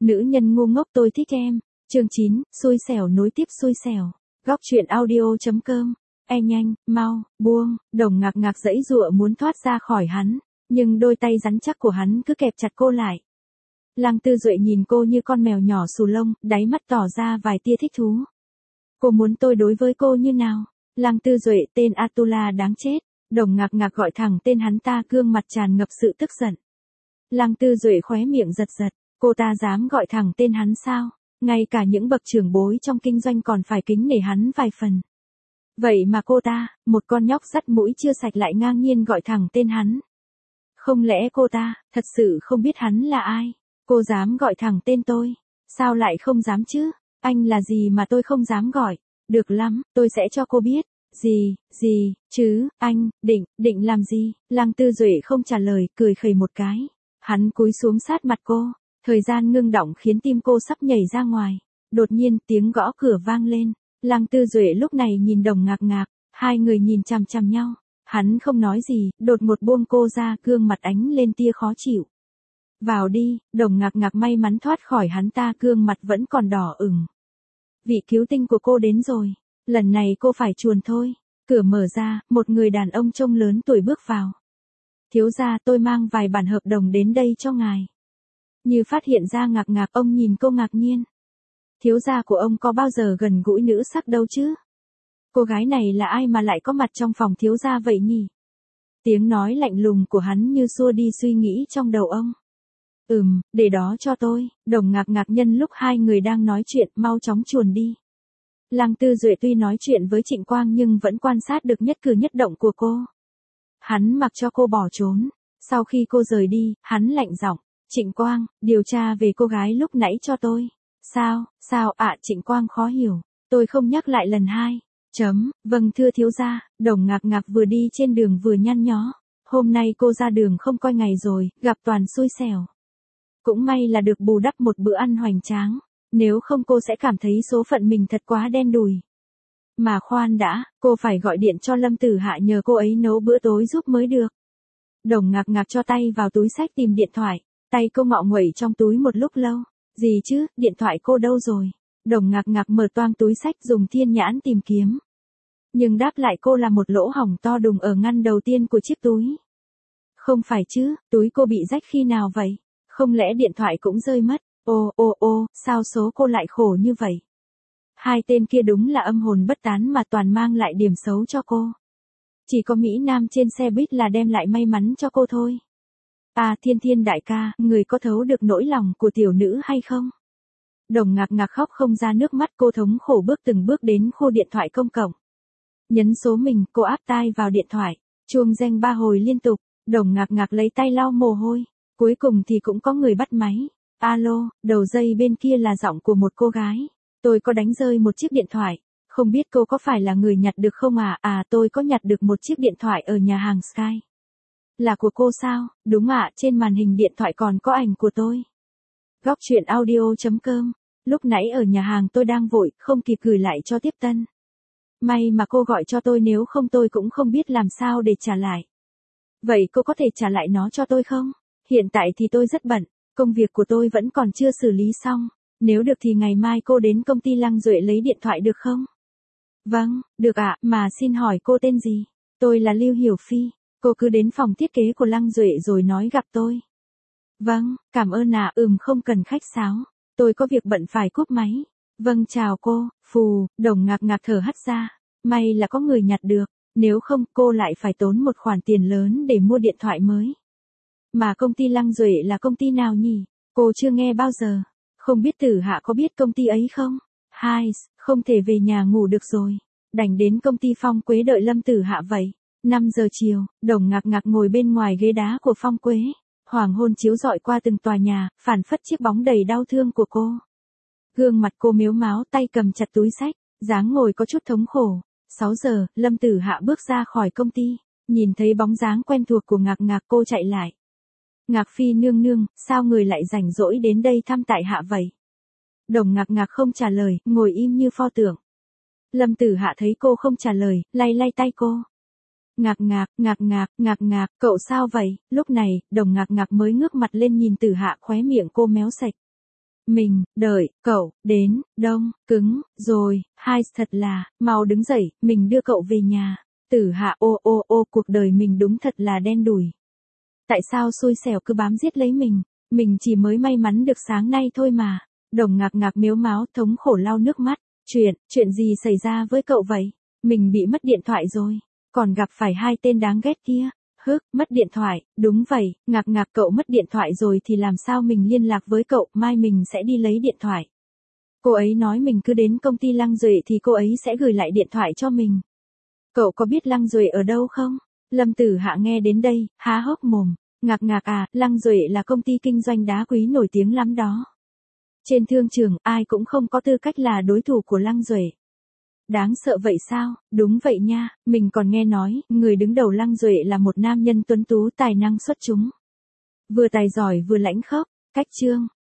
Nữ nhân ngu ngốc tôi thích em. Chương 9, xui xẻo nối tiếp xui xẻo. Góc truyện audio.com. Nhanh, mau, buông. Đồng Ngạc Ngạc giãy giụa muốn thoát ra khỏi hắn, nhưng đôi tay rắn chắc của hắn cứ kẹp chặt cô lại. Lăng Tư Duệ nhìn cô như con mèo nhỏ xù lông, đáy mắt tỏ ra vài tia thích thú. Cô muốn tôi đối với cô như nào? Lăng Tư Duệ, tên Atula đáng chết. Đồng Ngạc Ngạc gọi thẳng tên hắn ta, gương mặt tràn ngập sự tức giận. Lăng Tư Duệ khóe miệng giật giật, cô ta dám gọi thẳng tên hắn sao? Ngay cả những bậc trưởng bối trong kinh doanh còn phải kính nể hắn vài phần. Vậy mà cô ta, một con nhóc dắt mũi chưa sạch lại ngang nhiên gọi thẳng tên hắn. Không lẽ cô ta, thật sự không biết hắn là ai? Cô dám gọi thẳng tên tôi. Sao lại không dám chứ? Anh là gì mà tôi không dám gọi? Được lắm, tôi sẽ cho cô biết. Gì, chứ, anh, định làm gì? Lăng Tư Duệ không trả lời, cười khẩy một cái. Hắn cúi xuống sát mặt cô. Thời gian ngưng đọng khiến tim cô sắp nhảy ra ngoài. Đột nhiên, tiếng gõ cửa vang lên. Lăng Tư Duệ lúc này nhìn Đồng Ngạc Ngạc. Hai người nhìn chằm chằm nhau. Hắn không nói gì, đột ngột buông cô ra, gương mặt ánh lên tia khó chịu. Vào đi. Đồng Ngạc Ngạc may mắn thoát khỏi hắn ta, gương mặt vẫn còn đỏ ửng. Vị cứu tinh của cô đến rồi. Lần này cô phải chuồn thôi. Cửa mở ra, một người đàn ông trông lớn tuổi bước vào. Thiếu gia, tôi mang vài bản hợp đồng đến đây cho ngài. Như phát hiện ra Ngạc Ngạc, ông nhìn cô ngạc nhiên. Thiếu gia của ông có bao giờ gần gũi nữ sắc đâu chứ? Cô gái này là ai mà lại có mặt trong phòng thiếu gia vậy nhỉ? Tiếng nói lạnh lùng của hắn như xua đi suy nghĩ trong đầu ông. Để đó cho tôi. Đồng Ngạc Ngạc nhân lúc hai người đang nói chuyện, mau chóng chuồn đi. Lăng Tư Duệ tuy nói chuyện với Trịnh Quang nhưng vẫn quan sát được nhất cử nhất động của cô. Hắn mặc cho cô bỏ trốn. Sau khi cô rời đi, hắn lạnh giọng. Trịnh Quang, điều tra về cô gái lúc nãy cho tôi. Sao ạ? Trịnh Quang khó hiểu. Tôi không nhắc lại lần hai. Vâng thưa thiếu gia. Đồng Ngạc Ngạc vừa đi trên đường vừa nhăn nhó. Hôm nay cô ra đường không coi ngày rồi, gặp toàn xui xẻo. Cũng may là được bù đắp một bữa ăn hoành tráng. Nếu không cô sẽ cảm thấy số phận mình thật quá đen đủi. Mà khoan đã, cô phải gọi điện cho Lâm Tử Hạ nhờ cô ấy nấu bữa tối giúp mới được. Đồng Ngạc Ngạc cho tay vào túi xách tìm điện thoại. Tay cô ngọ nguậy trong túi một lúc lâu. Gì chứ, điện thoại cô đâu rồi? Đồng Ngạc Ngạc mở toang túi xách dùng thiên nhãn tìm kiếm. Nhưng đáp lại cô là một lỗ hổng to đùng ở ngăn đầu tiên của chiếc túi. Không phải chứ, túi cô bị rách khi nào vậy? Không lẽ điện thoại cũng rơi mất? Sao số cô lại khổ như vậy? Hai tên kia đúng là âm hồn bất tán mà toàn mang lại điểm xấu cho cô. Chỉ có Mỹ Nam trên xe buýt là đem lại may mắn cho cô thôi. Thiên đại ca, người có thấu được nỗi lòng của tiểu nữ hay không? Đồng Ngạc Ngạc khóc không ra nước mắt, cô thống khổ bước từng bước đến khu điện thoại công cộng. Nhấn số mình, cô áp tai vào điện thoại. Chuông reng 3 hồi liên tục. Đồng Ngạc Ngạc lấy tay lau mồ hôi. Cuối cùng thì cũng có người bắt máy. Alo, đầu dây bên kia là giọng của một cô gái. Tôi có đánh rơi một chiếc điện thoại. Không biết cô có phải là người nhặt được không ạ? Tôi có nhặt được một chiếc điện thoại ở nhà hàng Sky. Là của cô sao? Đúng ạ, trên màn hình điện thoại còn có ảnh của tôi. Góc truyện audio.com. Lúc nãy ở nhà hàng tôi đang vội, không kịp gửi lại cho tiếp tân. May mà cô gọi cho tôi, nếu không tôi cũng không biết làm sao để trả lại. Vậy cô có thể trả lại nó cho tôi không? Hiện tại thì tôi rất bận, công việc của tôi vẫn còn chưa xử lý xong. Nếu được thì ngày mai cô đến công ty Lăng Duệ lấy điện thoại được không? Vâng, được ạ, mà xin hỏi cô tên gì? Tôi là Lưu Hiểu Phi. Cô cứ đến phòng thiết kế của Lăng Duệ rồi nói gặp tôi. Vâng, cảm ơn ạ. Không cần khách sáo. Tôi có việc bận phải cúp máy. Vâng chào cô. Đồng Ngạc Ngạc thở hắt ra. May là có người nhặt được. Nếu không cô lại phải tốn một khoản tiền lớn để mua điện thoại mới. Mà công ty Lăng Duệ là công ty nào nhỉ? Cô chưa nghe bao giờ. Không biết Tử Hạ có biết công ty ấy không? Không thể về nhà ngủ được rồi. Đành đến công ty Phong Quế đợi Lâm Tử Hạ vậy. 5 giờ chiều, Đồng Ngạc Ngạc ngồi bên ngoài ghế đá của Phong Quế. Hoàng hôn chiếu rọi qua từng tòa nhà, phản phất chiếc bóng đầy đau thương của cô. Gương mặt cô mếu máo, tay cầm chặt túi xách, dáng ngồi có chút thống khổ. 6 giờ, Lâm Tử Hạ bước ra khỏi công ty. Nhìn thấy bóng dáng quen thuộc của Ngạc Ngạc, cô chạy lại. Ngạc Phi nương nương, sao người lại rảnh rỗi đến đây thăm tại hạ vậy? Đồng Ngạc Ngạc không trả lời, ngồi im như pho tượng. Lâm Tử Hạ thấy cô không trả lời, lay lay tay cô. Ngạc Ngạc, cậu sao vậy? Lúc này, Đồng Ngạc Ngạc mới ngước mặt lên nhìn Tử Hạ, khóe miệng cô méo sạch. Mình, đợi, cậu, đến, đông, cứng, rồi, hai, thật là, mau đứng dậy, mình đưa cậu về nhà. Tử Hạ ô, cuộc đời mình đúng thật là đen đủi. Tại sao xui xẻo cứ bám giết lấy mình chỉ mới may mắn được sáng nay thôi mà. Đồng ngạc ngạc mếu máo thống khổ lau nước mắt. Chuyện gì xảy ra với cậu vậy? Mình bị mất điện thoại rồi, còn gặp phải hai tên đáng ghét kia. Mất điện thoại, đúng vậy, ngạc ngạc cậu mất điện thoại rồi thì làm sao mình liên lạc với cậu, mai mình sẽ đi lấy điện thoại. Cô ấy nói mình cứ đến công ty Lăng Duệ thì cô ấy sẽ gửi lại điện thoại cho mình. Cậu có biết Lăng Duệ ở đâu không? Lâm Tử Hạ nghe đến đây, há hốc mồm. Ngạc ngạc à, Lăng Duệ là công ty kinh doanh đá quý nổi tiếng lắm đó. Trên thương trường, ai cũng không có tư cách là đối thủ của Lăng Duệ. Đáng sợ vậy sao? Đúng vậy nha, mình còn nghe nói, người đứng đầu Lăng Duệ là một nam nhân tuấn tú tài năng xuất chúng. Vừa tài giỏi vừa lãnh khốc, cách chương.